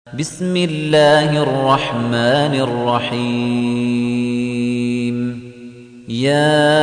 بسم الله الرحمن الرحيم يا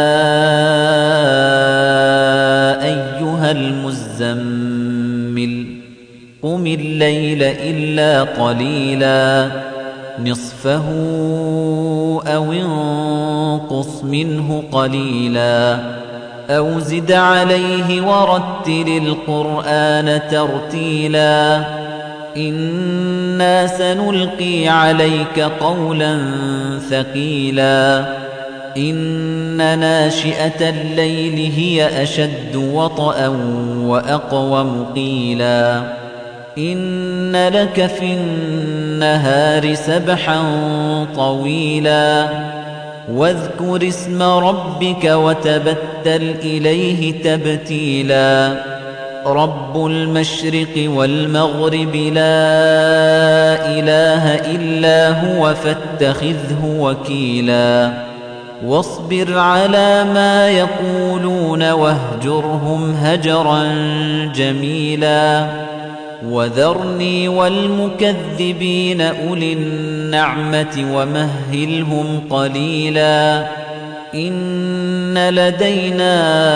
أيها المزمل قم الليل إلا قليلا نصفه أو انقص منه قليلا أو زد عليه ورتل القرآن ترتيلا إنا سنلقي عليك قولا ثقيلا إن ناشئة الليل هي أشد وطئا وأقوم قيلا إن لك في النهار سبحا طويلا واذكر اسم ربك وتبتل إليه تبتيلا رب المشرق والمغرب لا إله إلا هو فاتخذه وكيلا واصبر على ما يقولون واهجرهم هجرا جميلا وذرني والمكذبين أولي النعمة ومهلهم قليلا إن لدينا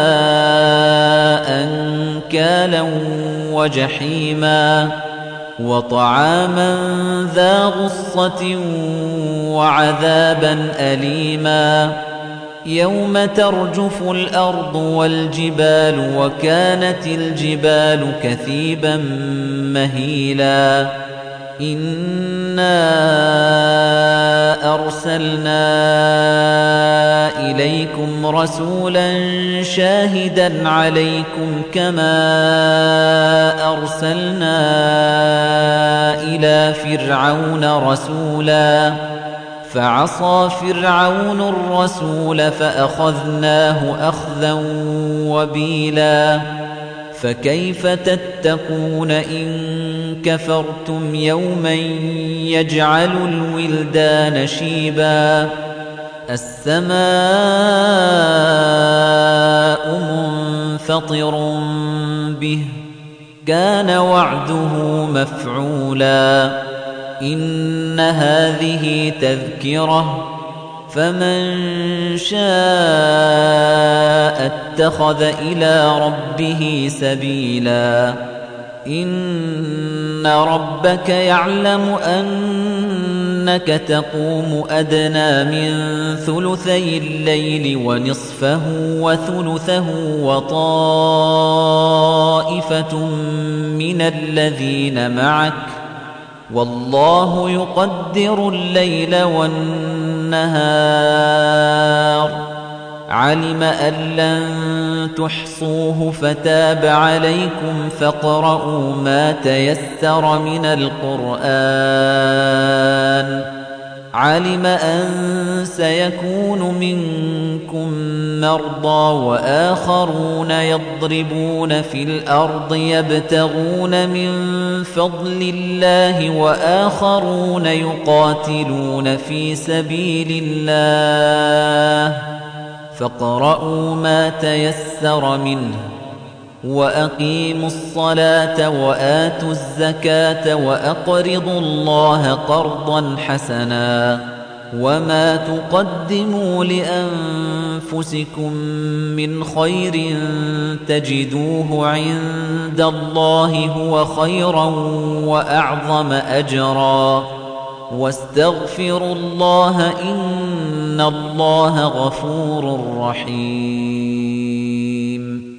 أنكالا وجحيما وطعاما ذا غصة وعذابا أليما يوم ترجف الأرض والجبال وكانت الجبال كثيبا مهيلا إنا أرسلنا إليكم رسولا شاهدا عليكم كما أرسلنا إلى فرعون رسولا فعصى فرعون الرسول فأخذناه أخذا وبيلا فكيف تتقون إن كفرتم يوما يجعل الولدان شيبا السماء منفطر به كان وعده مفعولا إن هذه تذكرة فمن شاء اتخذ إلى ربه سبيلا إن ربك يعلم أنك تقوم أدنى من ثلثي الليل ونصفه وثلثه وطائفة من الذين معك والله يقدر الليل والنهار علم أن لن تحصوه فتاب عليكم فاقرؤوا ما تيسر من القرآن علم أن سيكون منكم مرضى وآخرون يضربون في الأرض يبتغون من فضل الله وآخرون يقاتلون في سبيل الله فاقرؤوا ما تيسر منه وأقيموا الصلاة وآتوا الزكاة وأقرضوا الله قرضا حسنا وما تقدموا لأنفسكم من خير تجدوه عند الله هو خيرا وأعظم أجرا واستغفروا الله إن الله غفور رحيم